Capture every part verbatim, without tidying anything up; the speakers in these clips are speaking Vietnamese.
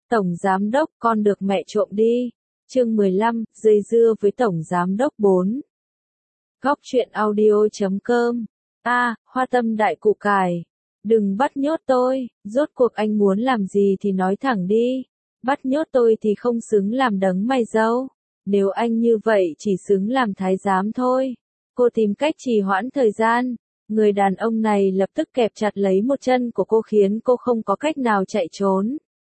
Tổng giám đốc, con được mẹ trộm đi. Chương mười lăm, dây dưa với tổng giám đốc bốn. Góc truyện audio chấm com. A, Hoa Tâm đại cụ cải. Đừng bắt nhốt tôi, rốt cuộc anh muốn làm gì thì nói thẳng đi. Bắt nhốt tôi thì không xứng làm đấng mày râu. Nếu anh như vậy chỉ xứng làm thái giám thôi. Cô tìm cách trì hoãn thời gian. Người đàn ông này lập tức kẹp chặt lấy một chân của cô khiến cô không có cách nào chạy trốn.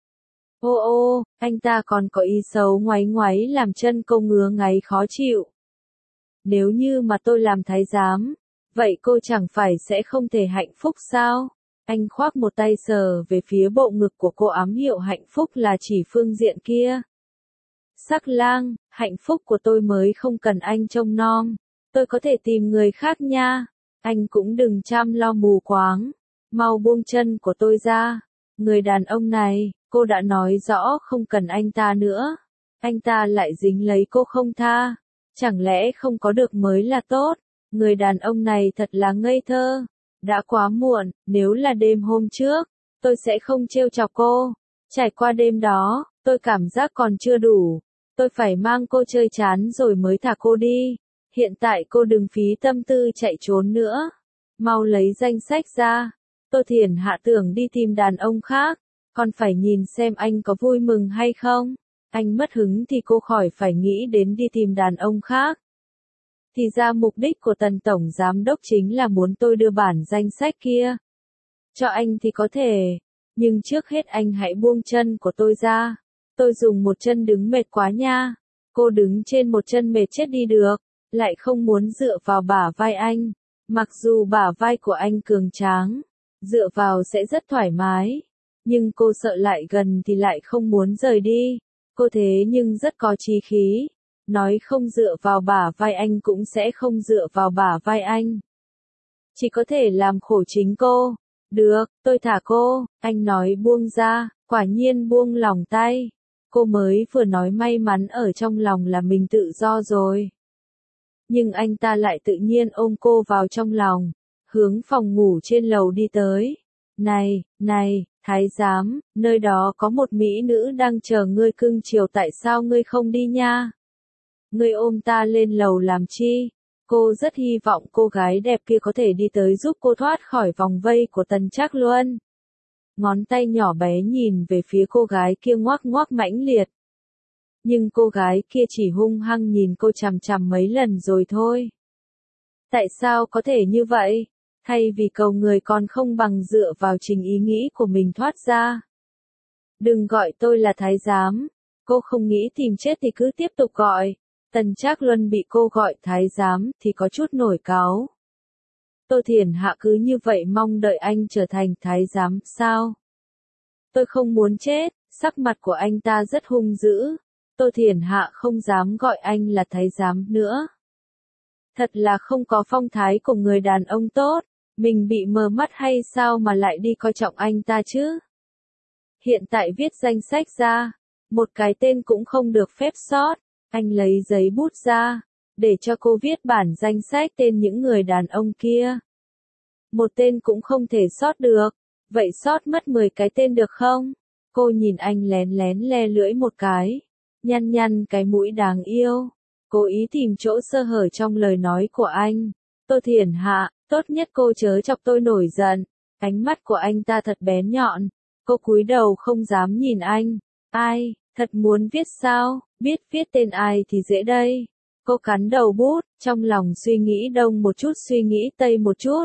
Ô ô, anh ta còn có ý xấu ngoáy ngoáy làm chân cô ngứa ngáy khó chịu. Nếu như mà tôi làm thái giám, vậy cô chẳng phải sẽ không thể hạnh phúc sao? Anh khoác một tay sờ về phía bộ ngực của cô ám hiệu hạnh phúc là chỉ phương diện kia. Sắc lang, hạnh phúc của tôi mới không cần anh trông nom. Tôi có thể tìm người khác nha. Anh cũng đừng chăm lo mù quáng. Mau buông chân của tôi ra. Người đàn ông này, cô đã nói rõ không cần anh ta nữa. Anh ta lại dính lấy cô không tha. Chẳng lẽ không có được mới là tốt? Người đàn ông này thật là ngây thơ. Đã quá muộn, nếu là đêm hôm trước, tôi sẽ không trêu chọc cô. Trải qua đêm đó, tôi cảm giác còn chưa đủ. Tôi phải mang cô chơi chán rồi mới thả cô đi. Hiện tại cô đừng phí tâm tư chạy trốn nữa. Mau lấy danh sách ra. Tô Thiển Hạ tưởng đi tìm đàn ông khác. Còn phải nhìn xem anh có vui mừng hay không. Anh mất hứng thì cô khỏi phải nghĩ đến đi tìm đàn ông khác. Thì ra mục đích của Tần Tổng Giám Đốc chính là muốn tôi đưa bản danh sách kia. Cho anh thì có thể. Nhưng trước hết anh hãy buông chân của tôi ra. Tôi dùng một chân đứng mệt quá nha. Cô đứng trên một chân mệt chết đi được. Lại không muốn dựa vào bả vai anh. Mặc dù bả vai của anh cường tráng. Dựa vào sẽ rất thoải mái. Nhưng cô sợ lại gần thì lại không muốn rời đi. Cô thế nhưng rất có chí khí. Nói không dựa vào bả vai anh cũng sẽ không dựa vào bả vai anh. Chỉ có thể làm khổ chính cô. Được, tôi thả cô. Anh nói buông ra, quả nhiên buông lòng tay. Cô mới vừa nói may mắn ở trong lòng là mình tự do rồi. Nhưng anh ta lại tự nhiên ôm cô vào trong lòng. Hướng phòng ngủ trên lầu đi tới. Này, này, thái giám, nơi đó có một mỹ nữ đang chờ ngươi cưng chiều, tại sao ngươi không đi nha? Ngươi ôm ta lên lầu làm chi? Cô rất hy vọng cô gái đẹp kia có thể đi tới giúp cô thoát khỏi vòng vây của Tần Trác Luân. Ngón tay nhỏ bé nhìn về phía cô gái kia ngoác ngoác mãnh liệt. Nhưng cô gái kia chỉ hung hăng nhìn cô chằm chằm mấy lần rồi thôi. Tại sao có thể như vậy? Thay vì cầu người còn không bằng dựa vào chính ý nghĩ của mình thoát ra. Đừng gọi tôi là thái giám. Cô không nghĩ tìm chết thì cứ tiếp tục gọi. Tần Trác Luân bị cô gọi thái giám thì có chút nổi cáu. Tô Thiển Hạ cứ như vậy mong đợi anh trở thành thái giám sao? Tôi không muốn chết. Sắc mặt của anh ta rất hung dữ. Tô Thiển Hạ không dám gọi anh là thái giám nữa. Thật là không có phong thái của người đàn ông tốt. Mình bị mờ mắt hay sao mà lại đi coi trọng anh ta chứ? Hiện tại viết danh sách ra. Một cái tên cũng không được phép sót. Anh lấy giấy bút ra. Để cho cô viết bản danh sách tên những người đàn ông kia. Một tên cũng không thể sót được. Vậy sót mất mười cái tên được không? Cô nhìn anh lén lén le lưỡi một cái. Nhăn nhăn cái mũi đáng yêu. Cố ý tìm chỗ sơ hở trong lời nói của anh. Tô Thiển Hạ, tốt nhất cô chớ chọc tôi nổi giận. Ánh mắt của anh ta thật bén nhọn. Cô cúi đầu không dám nhìn anh. Ai, thật muốn viết sao? Biết viết tên ai thì dễ đây. Cô cắn đầu bút, trong lòng suy nghĩ đông một chút suy nghĩ tây một chút.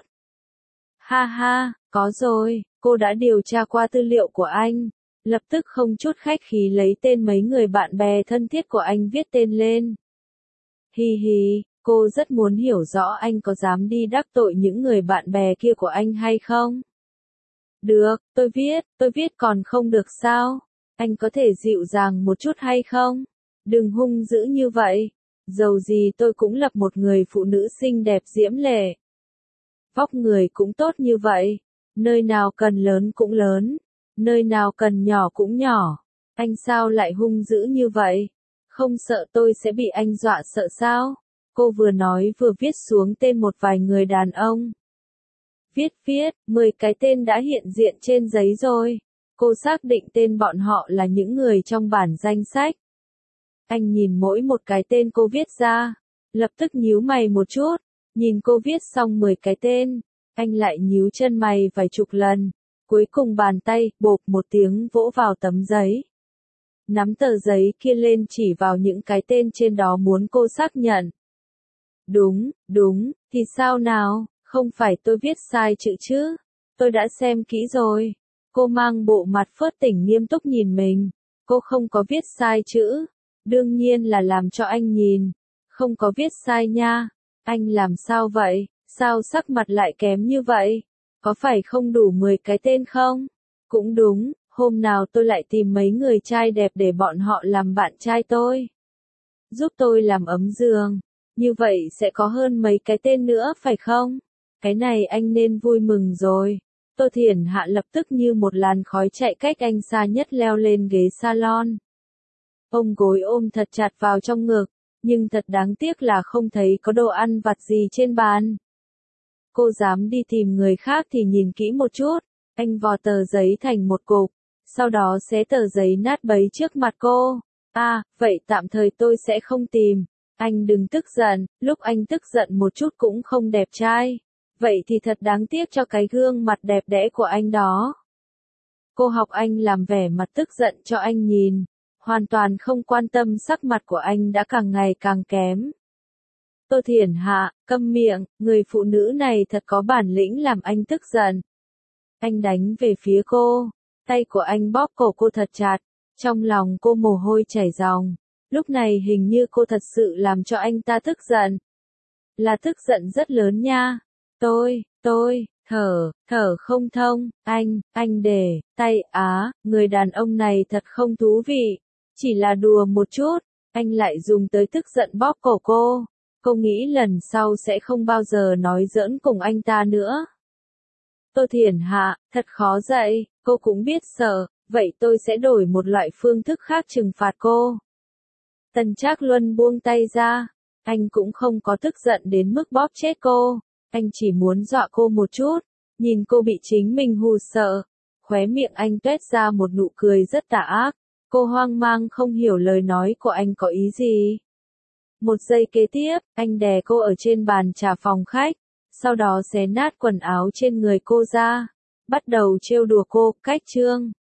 Ha ha, có rồi, cô đã điều tra qua tư liệu của anh. Lập tức không chút khách khí lấy tên mấy người bạn bè thân thiết của anh viết tên lên. Hi hi, cô rất muốn hiểu rõ anh có dám đi đắc tội những người bạn bè kia của anh hay không? Được, tôi viết, tôi viết còn không được sao? Anh có thể dịu dàng một chút hay không? Đừng hung dữ như vậy. Dầu gì tôi cũng lập một người phụ nữ xinh đẹp diễm lệ. Vóc người cũng tốt như vậy. Nơi nào cần lớn cũng lớn. Nơi nào cần nhỏ cũng nhỏ. Anh sao lại hung dữ như vậy? Không sợ tôi sẽ bị anh dọa sợ sao? Cô vừa nói vừa viết xuống tên một vài người đàn ông. Viết viết, mười cái tên đã hiện diện trên giấy rồi. cô xác định tên bọn họ là những người trong bản danh sách. Anh nhìn mỗi một cái tên cô viết ra, lập tức nhíu mày một chút, nhìn cô viết xong mười cái tên, anh lại nhíu chân mày vài chục lần, cuối cùng bàn tay, bộp một tiếng vỗ vào tấm giấy. Nắm tờ giấy kia lên chỉ vào những cái tên trên đó muốn cô xác nhận. Đúng, đúng, thì sao nào, không phải tôi viết sai chữ chứ, tôi đã xem kỹ rồi. Cô mang bộ mặt phớt tỉnh nghiêm túc nhìn mình, cô không có viết sai chữ, đương nhiên là làm cho anh nhìn, không có viết sai nha. Anh làm sao vậy, sao sắc mặt lại kém như vậy, có phải không đủ mười cái tên không? Cũng đúng, hôm nào tôi lại tìm mấy người trai đẹp để bọn họ làm bạn trai tôi. Giúp tôi làm ấm giường, như vậy sẽ có hơn mấy cái tên nữa phải không? Cái này anh nên vui mừng rồi. Tô Thiển Hạ lập tức như một làn khói chạy cách anh xa nhất leo lên ghế salon. Ôm gối ôm thật chặt vào trong ngực, nhưng thật đáng tiếc là không thấy có đồ ăn vặt gì trên bàn. Cô dám đi tìm người khác thì nhìn kỹ một chút, anh vò tờ giấy thành một cục, sau đó xé tờ giấy nát bấy trước mặt cô. À, vậy tạm thời tôi sẽ không tìm, anh đừng tức giận, lúc anh tức giận một chút cũng không đẹp trai. Vậy thì thật đáng tiếc cho cái gương mặt đẹp đẽ của anh đó. Cô học anh làm vẻ mặt tức giận cho anh nhìn, hoàn toàn không quan tâm sắc mặt của anh đã càng ngày càng kém. Tô Thiển Hạ, câm miệng, người phụ nữ này thật có bản lĩnh làm anh tức giận. Anh đánh về phía cô, tay của anh bóp cổ cô thật chặt, trong lòng cô mồ hôi chảy ròng. Lúc này hình như cô thật sự làm cho anh ta tức giận. Là tức giận rất lớn nha. Tôi, tôi, thở, thở không thông, anh, anh để, tay á, người đàn ông này thật không thú vị. Chỉ là đùa một chút, anh lại dùng tới tức giận bóp cổ cô. Cô nghĩ lần sau sẽ không bao giờ nói giỡn cùng anh ta nữa. Tô Thiển Hạ, thật khó dạy, cô cũng biết sợ, vậy tôi sẽ đổi một loại phương thức khác trừng phạt cô. Tần Trác Luân buông tay ra, anh cũng không có tức giận đến mức bóp chết cô, anh chỉ muốn dọa cô một chút, nhìn cô bị chính mình hù sợ, khóe miệng anh tuét ra một nụ cười rất tà ác, cô hoang mang không hiểu lời nói của anh có ý gì. Một giây kế tiếp, anh đè cô ở trên bàn trà phòng khách, sau đó xé nát quần áo trên người cô ra, bắt đầu trêu đùa cô, cách chương.